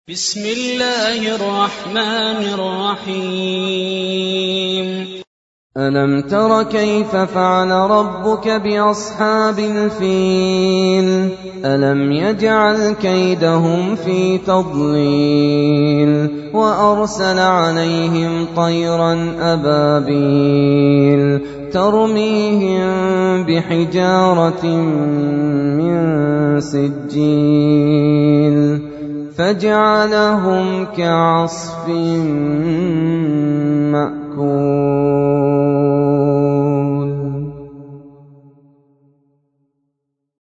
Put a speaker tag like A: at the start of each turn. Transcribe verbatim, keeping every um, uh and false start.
A: بسم الله الرحمن الرحيم
B: ألم تر كيف فعل ربك بأصحاب الفيل ألم يجعل كيدهم في تضليل وأرسل عليهم طيرا أبابيل ترميهم بحجارة من سجيل فجعلهم كعصف مأكول.